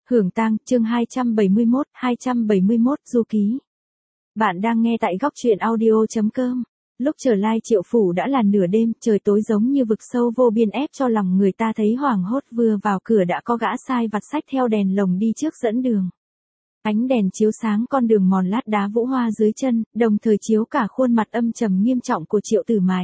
Hưởng tang, chương 271, du ký. Bạn đang nghe tại góc truyện audio.com. Lúc trở lại Triệu Phủ đã là nửa đêm, trời tối giống như vực sâu vô biên ép cho lòng người ta thấy hoảng hốt. Vừa vào cửa đã có gã sai vặt xách theo đèn lồng đi trước dẫn đường. Ánh đèn chiếu sáng con đường mòn lát đá vũ hoa dưới chân, đồng thời chiếu cả khuôn mặt âm trầm nghiêm trọng của Triệu Tử Mại.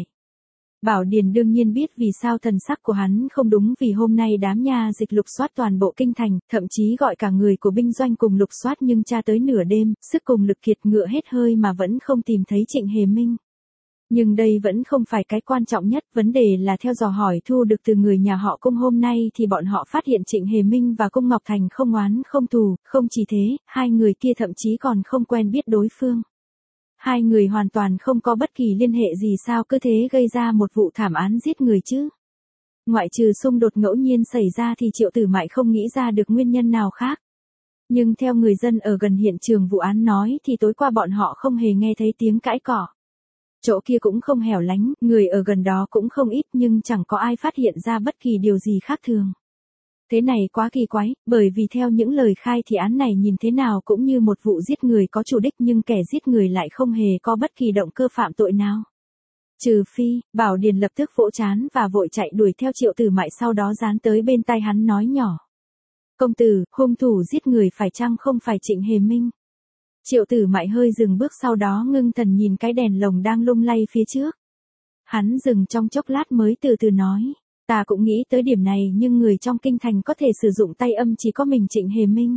Bảo Điền đương nhiên biết vì sao thần sắc của hắn không đúng, vì hôm nay đám nha dịch lục soát toàn bộ kinh thành, thậm chí gọi cả người của binh doanh cùng lục soát, nhưng tra tới nửa đêm, sức cùng lực kiệt ngựa hết hơi mà vẫn không tìm thấy Trịnh Hề Minh. Nhưng đây vẫn không phải cái quan trọng nhất, vấn đề là theo dò hỏi thu được từ người nhà họ Cung hôm nay thì bọn họ phát hiện Trịnh Hề Minh và Cung Ngọc Thành không oán không thù, không chỉ thế, hai người kia thậm chí còn không quen biết đối phương. Hai người hoàn toàn không có bất kỳ liên hệ gì, sao cứ thế gây ra một vụ thảm án giết người chứ. Ngoại trừ xung đột ngẫu nhiên xảy ra thì Triệu Tử Mại không nghĩ ra được nguyên nhân nào khác. Nhưng theo người dân ở gần hiện trường vụ án nói thì tối qua bọn họ không hề nghe thấy tiếng cãi cọ. Chỗ kia cũng không hẻo lánh, người ở gần đó cũng không ít, nhưng chẳng có ai phát hiện ra bất kỳ điều gì khác thường. Thế này quá kỳ quái, bởi vì theo những lời khai thì án này nhìn thế nào cũng như một vụ giết người có chủ đích, nhưng kẻ giết người lại không hề có bất kỳ động cơ phạm tội nào. Trừ phi, Bảo Điền lập tức vỗ trán và vội chạy đuổi theo Triệu Tử Mại, sau đó dán tới bên tai hắn nói nhỏ. Công tử, hung thủ giết người phải chăng không phải Trịnh Hề Minh? Triệu Tử Mại hơi dừng bước, sau đó ngưng thần nhìn cái đèn lồng đang lung lay phía trước. Hắn dừng trong chốc lát mới từ từ nói. Ta cũng nghĩ tới điểm này, nhưng người trong kinh thành có thể sử dụng tay âm chỉ có mình Trịnh Hề Minh.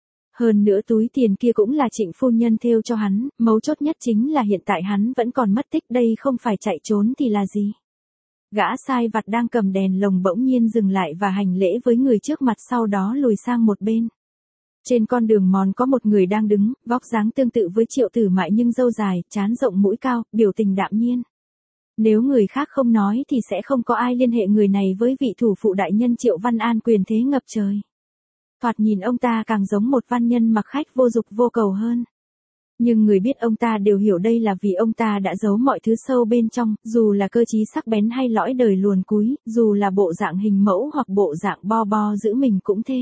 Hơn nữa túi tiền kia cũng là Trịnh phu nhân thêu cho hắn, mấu chốt nhất chính là hiện tại hắn vẫn còn mất tích, đây không phải chạy trốn thì là gì? Gã sai vặt đang cầm đèn lồng bỗng nhiên dừng lại và hành lễ với người trước mặt, sau đó lùi sang một bên. Trên con đường mòn có một người đang đứng, vóc dáng tương tự với Triệu Tử Mại nhưng râu dài, trán rộng mũi cao, biểu tình đạm nhiên. Nếu người khác không nói thì sẽ không có ai liên hệ người này với vị thủ phụ đại nhân Triệu Văn An quyền thế ngập trời. Thoạt nhìn ông ta càng giống một văn nhân mặc khách vô dục vô cầu hơn. Nhưng người biết ông ta đều hiểu đây là vì ông ta đã giấu mọi thứ sâu bên trong, dù là cơ trí sắc bén hay lõi đời luồn cúi, dù là bộ dạng hình mẫu hoặc bộ dạng bo bo giữ mình cũng thế.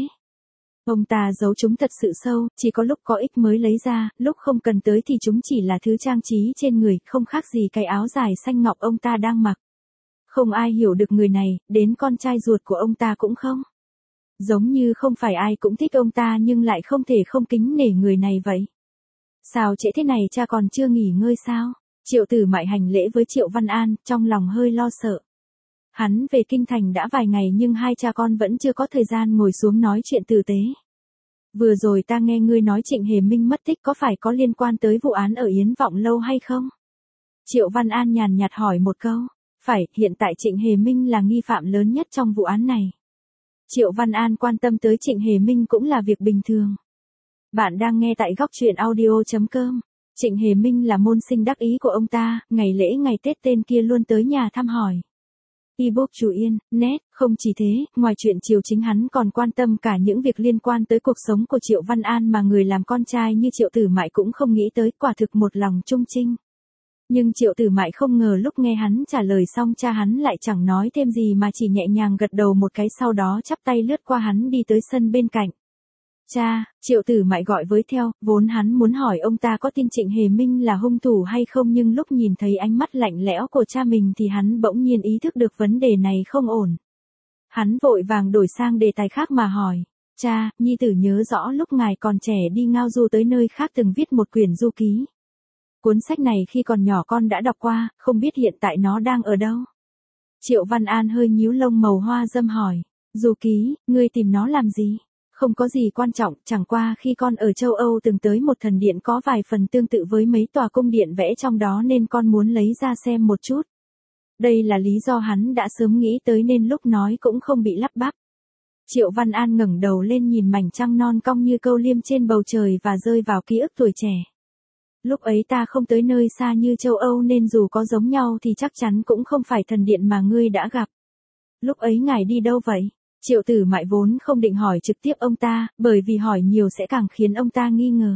Ông ta giấu chúng thật sự sâu, chỉ có lúc có ích mới lấy ra, lúc không cần tới thì chúng chỉ là thứ trang trí trên người, không khác gì cái áo dài xanh ngọc ông ta đang mặc. Không ai hiểu được người này, đến con trai ruột của ông ta cũng không. Giống như không phải ai cũng thích ông ta nhưng lại không thể không kính nể người này vậy. Sao trễ thế này cha còn chưa nghỉ ngơi sao? Triệu Tử Mại hành lễ với Triệu Văn An, trong lòng hơi lo sợ. Hắn về kinh thành đã vài ngày nhưng hai cha con vẫn chưa có thời gian ngồi xuống nói chuyện tử tế. Vừa rồi ta nghe ngươi nói Trịnh Hề Minh mất tích, có phải có liên quan tới vụ án ở Yến Vọng Lâu hay không? Triệu Văn An nhàn nhạt hỏi một câu. Phải, hiện tại Trịnh Hề Minh là nghi phạm lớn nhất trong vụ án này. Triệu Văn An quan tâm tới Trịnh Hề Minh cũng là việc bình thường. Bạn đang nghe tại góc truyện audio.com. Trịnh Hề Minh là môn sinh đắc ý của ông ta, ngày lễ ngày Tết tên kia luôn tới nhà thăm hỏi. Ebook Chủ Yên, net, không chỉ thế, ngoài chuyện triều chính hắn còn quan tâm cả những việc liên quan tới cuộc sống của Triệu Văn An mà người làm con trai như Triệu Tử Mại cũng không nghĩ tới, quả thực một lòng trung trinh. Nhưng Triệu Tử Mại không ngờ lúc nghe hắn trả lời xong cha hắn lại chẳng nói thêm gì mà chỉ nhẹ nhàng gật đầu một cái, sau đó chắp tay lướt qua hắn đi tới sân bên cạnh. Cha, Triệu Tử Mại gọi với theo, vốn hắn muốn hỏi ông ta có tin Trịnh Hề Minh là hung thủ hay không, nhưng lúc nhìn thấy ánh mắt lạnh lẽo của cha mình thì hắn bỗng nhiên ý thức được vấn đề này không ổn. Hắn vội vàng đổi sang đề tài khác mà hỏi. Cha, nhi tử nhớ rõ lúc ngài còn trẻ đi ngao du tới nơi khác từng viết một quyển du ký. Cuốn sách này khi còn nhỏ con đã đọc qua, không biết hiện tại nó đang ở đâu? Triệu Văn An hơi nhíu lông màu hoa dâm hỏi. Du ký, ngươi tìm nó làm gì? Không có gì quan trọng, chẳng qua khi con ở châu Âu từng tới một thần điện có vài phần tương tự với mấy tòa cung điện vẽ trong đó nên con muốn lấy ra xem một chút. Đây là lý do hắn đã sớm nghĩ tới nên lúc nói cũng không bị lắp bắp. Triệu Văn An ngẩng đầu lên nhìn mảnh trăng non cong như câu liêm trên bầu trời và rơi vào ký ức tuổi trẻ. Lúc ấy ta không tới nơi xa như châu Âu nên dù có giống nhau thì chắc chắn cũng không phải thần điện mà ngươi đã gặp. Lúc ấy ngài đi đâu vậy? Triệu Tử Mại vốn không định hỏi trực tiếp ông ta, bởi vì hỏi nhiều sẽ càng khiến ông ta nghi ngờ.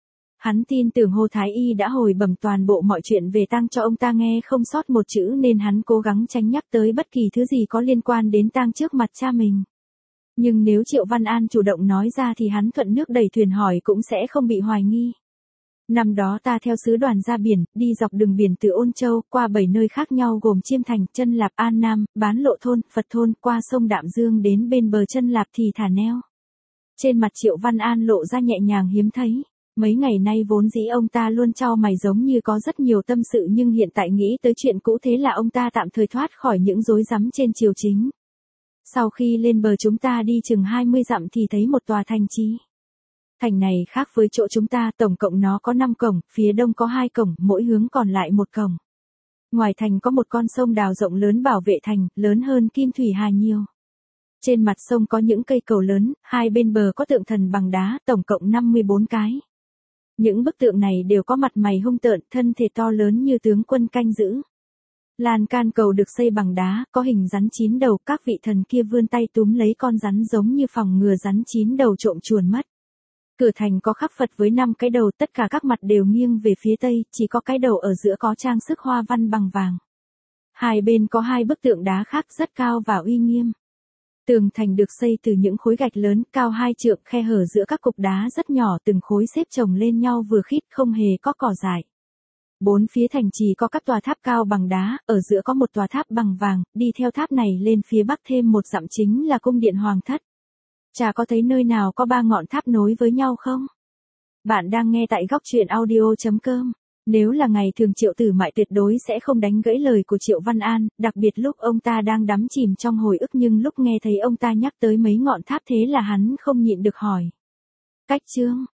Hắn tin tưởng Hồ Thái Y đã hồi bẩm toàn bộ mọi chuyện về tang cho ông ta nghe không sót một chữ nên hắn cố gắng tránh nhắc tới bất kỳ thứ gì có liên quan đến tang trước mặt cha mình. Nhưng nếu Triệu Văn An chủ động nói ra thì hắn thuận nước đẩy thuyền hỏi cũng sẽ không bị hoài nghi. Năm đó ta theo sứ đoàn ra biển, đi dọc đường biển từ Ôn Châu, qua 7 nơi khác nhau gồm Chiêm Thành, Chân Lạp, An Nam, Bán Lộ Thôn, Phật Thôn, qua sông Đạm Dương đến bên bờ Chân Lạp thì thả neo. Trên mặt Triệu Văn An lộ ra nhẹ nhàng hiếm thấy. Mấy ngày nay vốn dĩ ông ta luôn chau mày giống như có rất nhiều tâm sự nhưng hiện tại nghĩ tới chuyện cũ thế là ông ta tạm thời thoát khỏi những rối rắm trên triều chính. Sau khi lên bờ chúng ta đi chừng 20 dặm thì thấy một tòa thành trì. Thành này khác với chỗ chúng ta, tổng cộng nó có 5 cổng, phía đông có 2 cổng, mỗi hướng còn lại một cổng. Ngoài thành có một con sông đào rộng lớn bảo vệ thành, lớn hơn Kim Thủy Hà nhiều. Trên mặt sông có những cây cầu lớn, hai bên bờ có tượng thần bằng đá, tổng cộng 54 cái. Những bức tượng này đều có mặt mày hung tợn, thân thể to lớn như tướng quân canh giữ. Lan can cầu được xây bằng đá, có hình rắn 9 đầu, các vị thần kia vươn tay túm lấy con rắn giống như phòng ngừa rắn 9 đầu trộm chuồn mất. Cửa thành có khắc Phật với 5 cái đầu, tất cả các mặt đều nghiêng về phía tây, chỉ có cái đầu ở giữa có trang sức hoa văn bằng vàng. Hai bên có 2 bức tượng đá khác rất cao và uy nghiêm. Tường thành được xây từ những khối gạch lớn, cao 2 trượng, khe hở giữa các cục đá rất nhỏ, từng khối xếp chồng lên nhau vừa khít, không hề có cỏ dại. 4 phía thành trì có các tòa tháp cao bằng đá, ở giữa có một tòa tháp bằng vàng, đi theo tháp này lên phía bắc thêm một dặm chính là cung điện Hoàng thất. Chả có thấy nơi nào có 3 ngọn tháp nối với nhau không? Bạn đang nghe tại góc truyện audio.com. Nếu là ngày thường Triệu Tử Mại tuyệt đối sẽ không đánh gãy lời của Triệu Văn An, đặc biệt lúc ông ta đang đắm chìm trong hồi ức, nhưng lúc nghe thấy ông ta nhắc tới mấy ngọn tháp thế là hắn không nhịn được hỏi. Cách chương